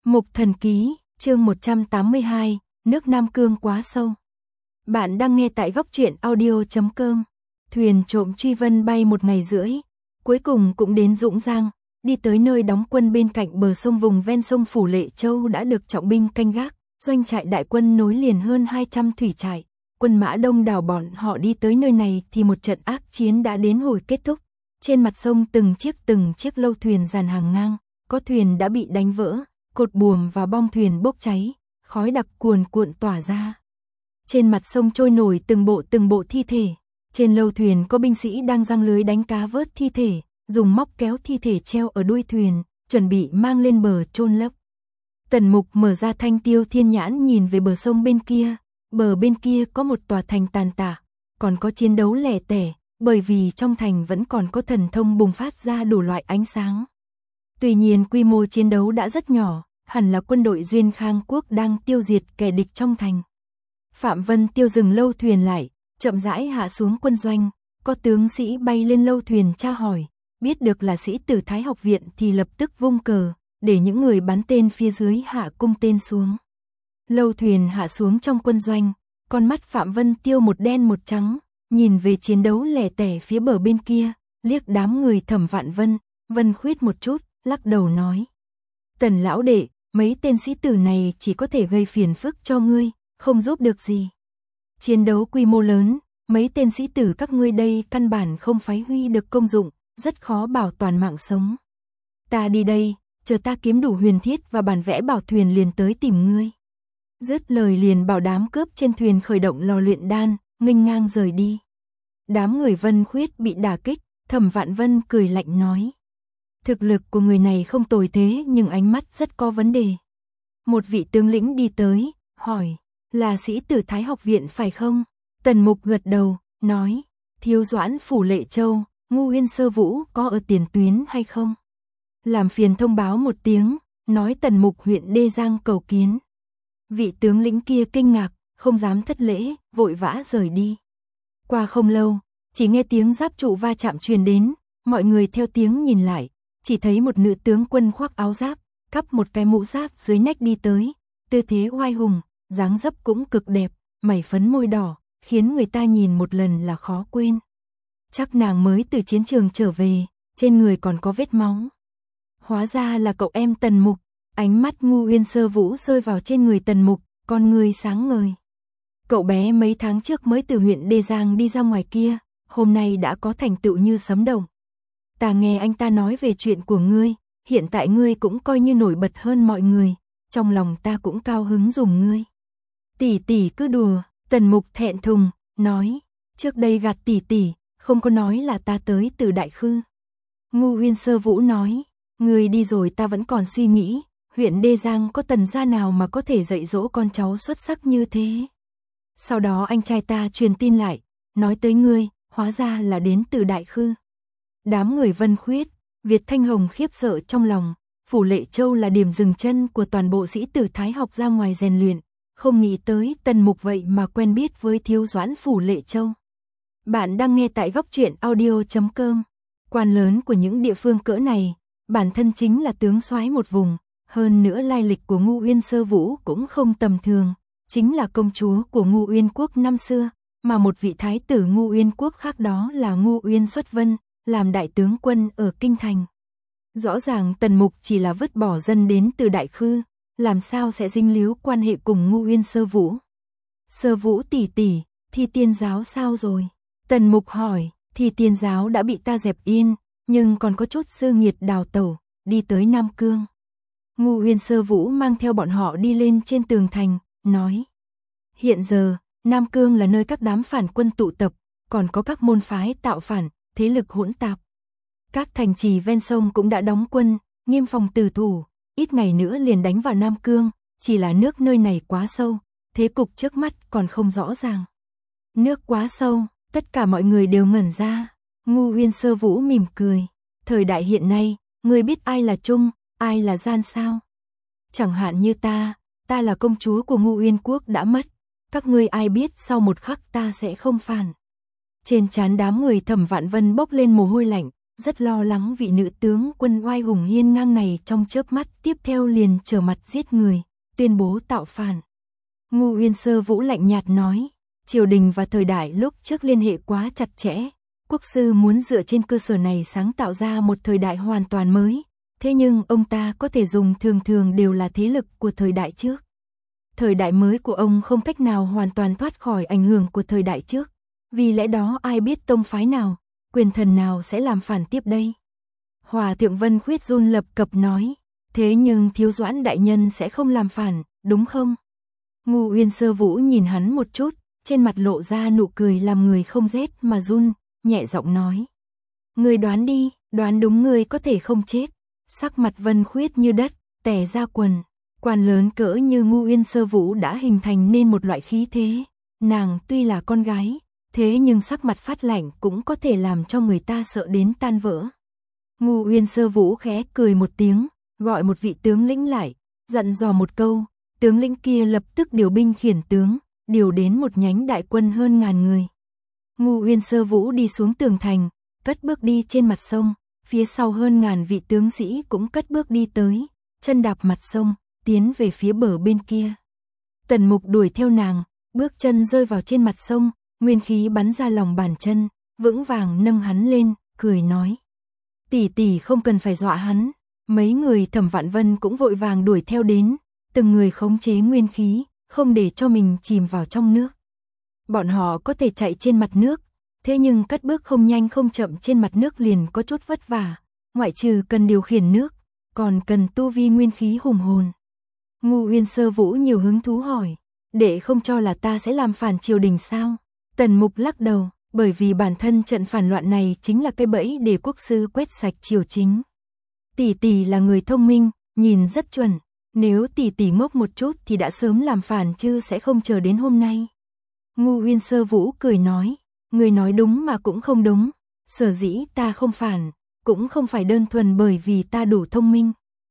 Mục Thần Ký, chương 182, nước Nam Cương quá sâu. Bạn đang nghe tại góc truyện audio.com. Thuyền trộm truy vân bay 1 ngày rưỡi, cuối cùng cũng đến Dũng Giang, đi tới nơi đóng quân bên cạnh bờ sông vùng ven sông Phủ Lệ Châu đã được trọng binh canh gác, doanh trại đại quân nối liền hơn 200 thủy trại. Quân mã đông đảo bọn họ đi tới nơi này thì một trận ác chiến đã đến hồi kết thúc. Trên mặt sông từng chiếc lâu thuyền dàn hàng ngang, có thuyền đã bị đánh vỡ, cột buồm và bong thuyền bốc cháy, khói đặc cuồn cuộn tỏa ra. Trên mặt sông trôi nổi từng bộ thi thể, trên lâu thuyền có binh sĩ đang giăng lưới đánh cá vớt thi thể, dùng móc kéo thi thể treo ở đuôi thuyền, chuẩn bị mang lên bờ chôn lấp. Tần Mục mở ra Thanh Tiêu Thiên Nhãn nhìn về bờ sông bên kia, bờ bên kia có một tòa thành tàn tạ, còn có chiến đấu lẻ tẻ, bởi vì trong thành vẫn còn có thần thông bùng phát ra đủ loại ánh sáng. Tuy nhiên quy mô chiến đấu đã rất nhỏ, hẳn là quân đội Duyên Khang Quốc đang tiêu diệt kẻ địch trong thành. Phạm Vân Tiêu dừng lâu thuyền lại, chậm rãi hạ xuống quân doanh, có tướng sĩ bay lên lâu thuyền tra hỏi, biết được là sĩ tử Thái học viện thì lập tức vung cờ, để những người bắn tên phía dưới hạ cung tên xuống. Lâu thuyền hạ xuống trong quân doanh, con mắt Phạm Vân Tiêu một đen một trắng, nhìn về chiến đấu lẻ tẻ phía bờ bên kia, liếc đám người Thẩm Vạn Vân, Vân Khuyết một chút, lắc đầu nói: Tần lão đệ, mấy tên sĩ tử này chỉ có thể gây phiền phức cho ngươi, không giúp được gì. Chiến đấu quy mô lớn, mấy tên sĩ tử các ngươi đây căn bản không phát huy được công dụng, rất khó bảo toàn mạng sống. Ta đi đây, chờ ta kiếm đủ huyền thiết và bản vẽ bảo thuyền liền tới tìm ngươi. Dứt lời liền bảo đám cướp trên thuyền khởi động lò luyện đan, nghênh ngang rời đi. Đám người Vân Khuyết bị đả kích, Thẩm Vạn Vân cười lạnh nói: thực lực của người này không tồi thế nhưng ánh mắt rất có vấn đề. Một vị tướng lĩnh đi tới, hỏi: là sĩ tử Thái học viện phải không? Tần Mục gật đầu, nói: Thiếu Doãn Phủ Lệ Châu, Ngu Uyên Sơ Vũ có ở tiền tuyến hay không? Làm phiền thông báo một tiếng, nói Tần Mục huyện Đê Giang cầu kiến. Vị tướng lĩnh kia kinh ngạc, không dám thất lễ, vội vã rời đi. Qua không lâu, chỉ nghe tiếng giáp trụ va chạm truyền đến, mọi người theo tiếng nhìn lại, chỉ thấy một nữ tướng quân khoác áo giáp, cắp một cái mũ giáp dưới nách đi tới, tư thế oai hùng, dáng dấp cũng cực đẹp, mày phấn môi đỏ, khiến người ta nhìn một lần là khó quên. Chắc nàng mới từ chiến trường trở về, trên người còn có vết máu. Hóa ra là cậu em Tần Mục. Ánh mắt Ngu Uyên Sơ Vũ rơi vào trên người Tần Mục, con người sáng ngời. Cậu bé mấy tháng trước mới từ huyện Đê Giang đi ra ngoài kia, hôm nay đã có thành tựu như sấm động. Ta nghe anh ta nói về chuyện của ngươi, hiện tại ngươi cũng coi như nổi bật hơn mọi người, trong lòng ta cũng cao hứng dùng ngươi. Tỷ tỷ cứ đùa, Tần Mục thẹn thùng, nói: trước đây gạt tỷ tỷ, không có nói là ta tới từ Đại Khư. Ngu Uyên Sơ Vũ nói: ngươi đi rồi ta vẫn còn suy nghĩ, huyện Đê Giang có Tần gia nào mà có thể dạy dỗ con cháu xuất sắc như thế. Sau đó anh trai ta truyền tin lại, nói tới ngươi, hóa ra là đến từ Đại Khư. Đám người Vân Khuyết, Việt Thanh Hồng khiếp sợ trong lòng, Phủ Lệ Châu là điểm dừng chân của toàn bộ sĩ tử Thái học ra ngoài rèn luyện, không nghĩ tới Tần Mục vậy mà quen biết với Thiếu Doãn Phủ Lệ Châu. Bạn đang nghe tại góc truyện audio.com. Quan lớn của những địa phương cỡ này, bản thân chính là tướng soái một vùng. Hơn nữa lai lịch của Ngu Uyên Sơ Vũ cũng không tầm thường, chính là công chúa của Ngu Uyên Quốc năm xưa, mà một vị thái tử Ngu Uyên Quốc khác đó là Ngu Uyên Xuất Vân, làm đại tướng quân ở Kinh Thành. Rõ ràng Tần Mục chỉ là vứt bỏ dân đến từ Đại Khư, làm sao sẽ dính líu quan hệ cùng Ngu Uyên Sơ Vũ. Sơ Vũ tỷ tỷ, Thi Tiên giáo sao rồi? Tần Mục hỏi. Thi Tiên giáo đã bị ta dẹp yên, nhưng còn có chút dư nghiệt đào tẩu, đi tới Nam Cương. Ngu Uyên Sơ Vũ mang theo bọn họ đi lên trên tường thành, nói: hiện giờ, Nam Cương là nơi các đám phản quân tụ tập, còn có các môn phái tạo phản, thế lực hỗn tạp. Các thành trì ven sông cũng đã đóng quân, nghiêm phòng tử thủ, ít ngày nữa liền đánh vào Nam Cương, chỉ là nước nơi này quá sâu, thế cục trước mắt còn không rõ ràng. Nước quá sâu, tất cả mọi người đều ngẩn ra. Ngu Uyên Sơ Vũ mỉm cười: thời đại hiện nay, ngươi biết ai là trung, ai là gian sao? Chẳng hạn như ta là công chúa của Ngu Uyên Quốc đã mất, các ngươi ai biết sau một khắc ta sẽ không phản. Trên trán đám người Thẩm Vạn Vân bốc lên mồ hôi lạnh, rất lo lắng vị nữ tướng quân oai hùng hiên ngang này trong chớp mắt tiếp theo liền trở mặt giết người, tuyên bố tạo phản. Ngu Uyên Sơ Vũ lạnh nhạt nói, triều đình và thời đại lúc trước liên hệ quá chặt chẽ, quốc sư muốn dựa trên cơ sở này sáng tạo ra một thời đại hoàn toàn mới, thế nhưng ông ta có thể dùng thường đều là thế lực của thời đại trước. Thời đại mới của ông không cách nào hoàn toàn thoát khỏi ảnh hưởng của thời đại trước, vì lẽ đó ai biết tông phái nào, quyền thần nào sẽ làm phản tiếp đây. Hòa thượng Vân Khuyết run lập cập nói, thế nhưng Thiếu Doãn đại nhân sẽ không làm phản, đúng không? Ngu Uyên Sơ Vũ nhìn hắn một chút, trên mặt lộ ra nụ cười làm người không rét mà run, nhẹ giọng nói. Người đoán đi, đoán đúng người có thể không chết. Sắc mặt Vân Khuyết như đất, tè ra quần. Quan lớn cỡ như Ngu Uyên Sơ Vũ đã hình thành nên một loại khí thế. Nàng tuy là con gái, thế nhưng sắc mặt phát lạnh cũng có thể làm cho người ta sợ đến tan vỡ. Ngu Uyên Sơ Vũ khẽ cười một tiếng, gọi một vị tướng lĩnh lại, dặn dò một câu. Tướng lĩnh kia lập tức điều binh khiển tướng, điều đến một nhánh đại quân hơn 1000 người. Ngu Uyên Sơ Vũ đi xuống tường thành, cất bước đi trên mặt sông, phía sau hơn 1000 vị tướng sĩ cũng cất bước đi tới, chân đạp mặt sông, tiến về phía bờ bên kia. Tần Mục đuổi theo nàng, bước chân rơi vào trên mặt sông, nguyên khí bắn ra lòng bàn chân, vững vàng nâng hắn lên, cười nói. Tỷ tỷ không cần phải dọa hắn. Mấy người Thẩm Vạn Vân cũng vội vàng đuổi theo đến, từng người khống chế nguyên khí, không để cho mình chìm vào trong nước. Bọn họ có thể chạy trên mặt nước, thế nhưng cất bước không nhanh không chậm trên mặt nước liền có chút vất vả, ngoại trừ cần điều khiển nước, còn cần tu vi nguyên khí hùng hồn. Ngu Uyên Sơ Vũ nhiều hứng thú hỏi, đệ không cho là ta sẽ làm phản triều đình sao? Tần Mục lắc đầu, bởi vì bản thân trận phản loạn này chính là cái bẫy để quốc sư quét sạch triều chính. Tỷ tỷ là người thông minh, nhìn rất chuẩn, nếu tỷ tỷ ngốc một chút thì đã sớm làm phản chứ sẽ không chờ đến hôm nay. Ngu Uyên Sơ Vũ cười nói, người nói đúng mà cũng không đúng, sở dĩ ta không phản, cũng không phải đơn thuần bởi vì ta đủ thông minh.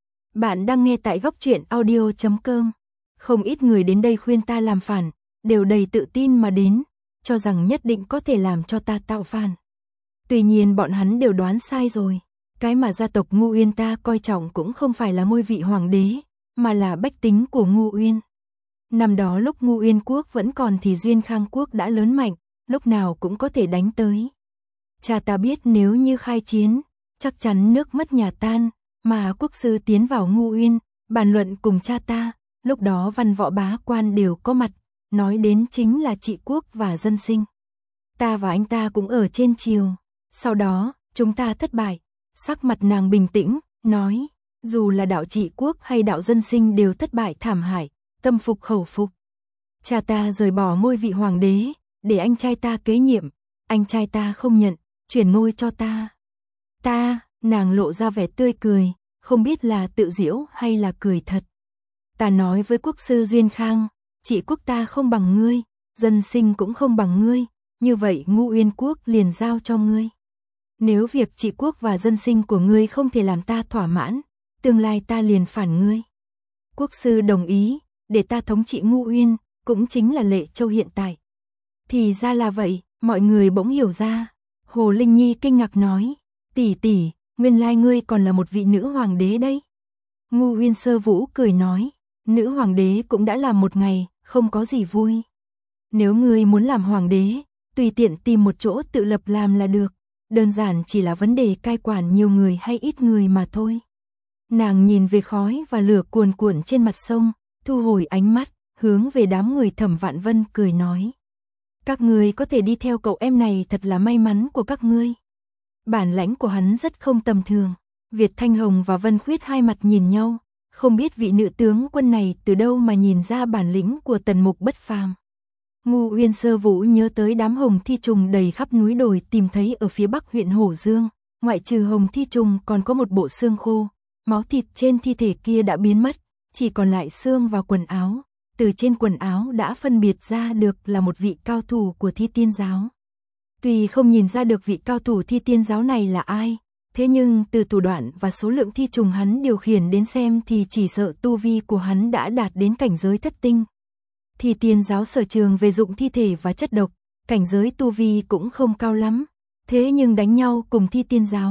Bạn đang nghe tại goctruyện.audio.com. Không ít người đến đây khuyên ta làm phản, đều đầy tự tin mà đến, cho rằng nhất định có thể làm cho ta tạo phản. Tuy nhiên bọn hắn đều đoán sai rồi. Cái mà gia tộc Ngu Uyên ta coi trọng cũng không phải là ngôi vị hoàng đế, mà là bách tính của Ngu Uyên. Năm đó lúc Ngu Uyên quốc vẫn còn thì Duyên Khang quốc đã lớn mạnh, lúc nào cũng có thể đánh tới. Cha ta biết nếu như khai chiến, chắc chắn nước mất nhà tan, mà quốc sư tiến vào Ngu Uyên, bàn luận cùng cha ta, lúc đó văn võ bá quan đều có mặt, nói đến chính là trị quốc và dân sinh. Ta và anh ta cũng ở trên triều, sau đó, chúng ta thất bại. Sắc mặt nàng bình tĩnh, nói, dù là đạo trị quốc hay đạo dân sinh đều thất bại thảm hại, tâm phục khẩu phục. Cha ta rời bỏ ngôi vị hoàng đế, để anh trai ta kế nhiệm, anh trai ta không nhận, chuyển ngôi cho ta. Nàng lộ ra vẻ tươi cười, không biết là tự giễu hay là cười thật. Ta nói với quốc sư Duyên Khang, trị quốc ta không bằng ngươi, dân sinh cũng không bằng ngươi, như vậy Ngu Uyên quốc liền giao cho ngươi. Nếu việc trị quốc và dân sinh của ngươi không thể làm ta thỏa mãn, tương lai ta liền phản ngươi. Quốc sư đồng ý, để ta thống trị Ngu Uyên, cũng chính là Lệ Châu hiện tại. Thì ra là vậy, mọi người bỗng hiểu ra. Hồ Linh Nhi kinh ngạc nói, tỷ tỷ, nguyên lai ngươi còn là một vị nữ hoàng đế đấy. Ngu Uyên Sơ Vũ cười nói, nữ hoàng đế cũng đã làm một ngày, không có gì vui. Nếu ngươi muốn làm hoàng đế, tùy tiện tìm một chỗ tự lập làm là được. Đơn giản chỉ là vấn đề cai quản nhiều người hay ít người mà thôi. Nàng nhìn về khói và lửa cuồn cuộn trên mặt sông, thu hồi ánh mắt, hướng về đám người Thẩm Vạn Vân cười nói. Các ngươi có thể đi theo cậu em này thật là may mắn của các ngươi. Bản lãnh của hắn rất không tầm thường. Việt Thanh Hồng và Vân Khuyết hai mặt nhìn nhau, không biết vị nữ tướng quân này từ đâu mà nhìn ra bản lĩnh của Tần Mục bất phàm. Ngu Uyên Sơ Vũ nhớ tới đám hồng thi trùng đầy khắp núi đồi tìm thấy ở phía bắc huyện Hổ Dương, ngoại trừ hồng thi trùng còn có một bộ xương khô, máu thịt trên thi thể kia đã biến mất, chỉ còn lại xương và quần áo, từ trên quần áo đã phân biệt ra được là một vị cao thủ của Thi Tiên giáo. Tuy không nhìn ra được vị cao thủ Thi Tiên giáo này là ai, thế nhưng từ thủ đoạn và số lượng thi trùng hắn điều khiển đến xem thì chỉ sợ tu vi của hắn đã đạt đến cảnh giới thất tinh. Thi Tiên giáo sở trường về dụng thi thể và chất độc, cảnh giới tu vi cũng không cao lắm, thế nhưng đánh nhau cùng Thi Tiên giáo,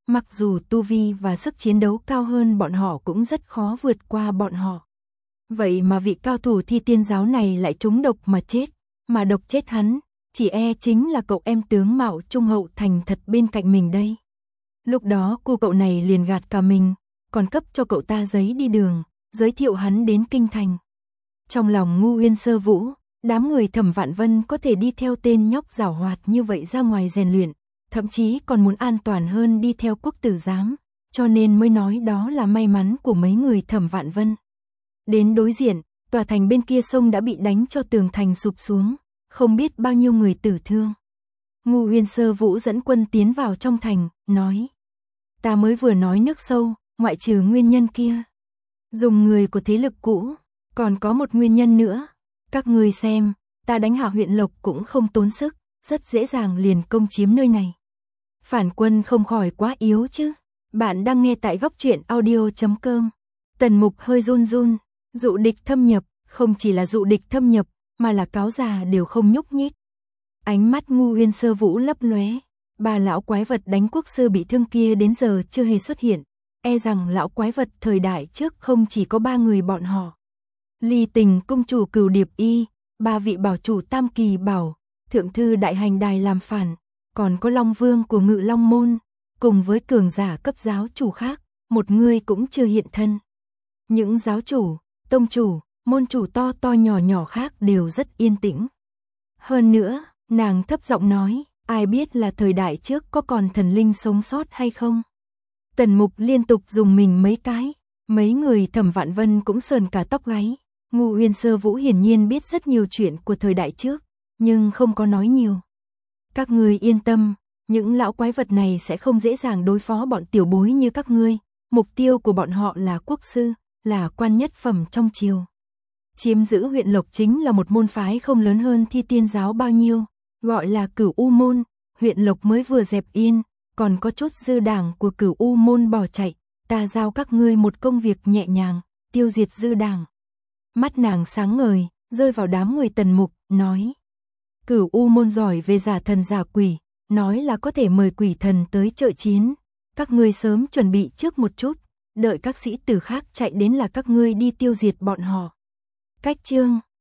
Mặc dù tu vi và sức chiến đấu cao hơn bọn họ cũng rất khó vượt qua bọn họ. Vậy mà vị cao thủ Thi Tiên giáo này lại trúng độc mà chết, mà độc chết hắn, chỉ e chính là cậu em tướng mạo trung hậu thành thật bên cạnh mình đây. Lúc đó cô cậu này liền gạt cả mình, còn cấp cho cậu ta giấy đi đường, giới thiệu hắn đến kinh thành. Trong lòng Ngu Uyên Sơ Vũ, đám người Thẩm Vạn Vân có thể đi theo tên nhóc giảo hoạt như vậy ra ngoài rèn luyện, thậm chí còn muốn an toàn hơn đi theo quốc tử giám, cho nên mới nói đó là may mắn của mấy người Thẩm Vạn Vân. Đến đối diện, tòa thành bên kia sông đã bị đánh cho tường thành sụp xuống, không biết bao nhiêu người tử thương. Ngu Uyên Sơ Vũ dẫn quân tiến vào trong thành, nói: ta mới vừa nói nước sâu, ngoại trừ nguyên nhân kia, dùng người của thế lực cũ, còn có một nguyên nhân nữa. Các ngươi xem, ta đánh hạ huyện Lộc cũng không tốn sức, rất dễ dàng liền công chiếm nơi này. Phản quân không khỏi quá yếu chứ. Bạn đang nghe tại góc truyện audio.com. Tần Mục hơi run run, dụ địch thâm nhập, không chỉ là dụ địch thâm nhập, mà là cáo già đều không nhúc nhích. Ánh mắt Ngu Uyên Sơ Vũ lấp lóe, bà lão quái vật đánh quốc sư bị thương kia đến giờ chưa hề xuất hiện, e rằng lão quái vật thời đại trước không chỉ có 3 người bọn họ. Ly Tình cung chủ Cửu Điệp Y, 3 vị bảo chủ Tam Kỳ Bảo, thượng thư đại hành đài làm phản, còn có Long Vương của Ngự Long môn, cùng với cường giả cấp giáo chủ khác, một người cũng chưa hiện thân. Những giáo chủ, tông chủ, môn chủ to to nhỏ nhỏ khác đều rất yên tĩnh. Hơn nữa, nàng thấp giọng nói, ai biết là thời đại trước có còn thần linh sống sót hay không? Tần Mục liên tục dùng mình mấy cái, mấy người Thẩm Vạn Vân cũng sờn cả tóc gáy. Ngu Uyên Sơ Vũ hiển nhiên biết rất nhiều chuyện của thời đại trước, nhưng không có nói nhiều. Các ngươi yên tâm, những lão quái vật này sẽ không dễ dàng đối phó bọn tiểu bối như các ngươi. Mục tiêu của bọn họ là quốc sư, là quan nhất phẩm trong triều. Chiếm giữ huyện Lộc chính là một môn phái không lớn hơn Thi Tiên giáo bao nhiêu, gọi là Cửu U môn. Huyện Lộc mới vừa dẹp yên, còn có chút dư đảng của Cửu U môn bỏ chạy. Ta giao các ngươi một công việc nhẹ nhàng, tiêu diệt dư đảng. Mắt nàng sáng ngời, rơi vào đám người Tần Mục, nói: Cửu U môn giỏi về giả thần giả quỷ, nói là có thể mời quỷ thần tới trợ chiến. Các ngươi sớm chuẩn bị trước một chút, đợi các sĩ tử khác chạy đến là các ngươi đi tiêu diệt bọn họ. Cách chương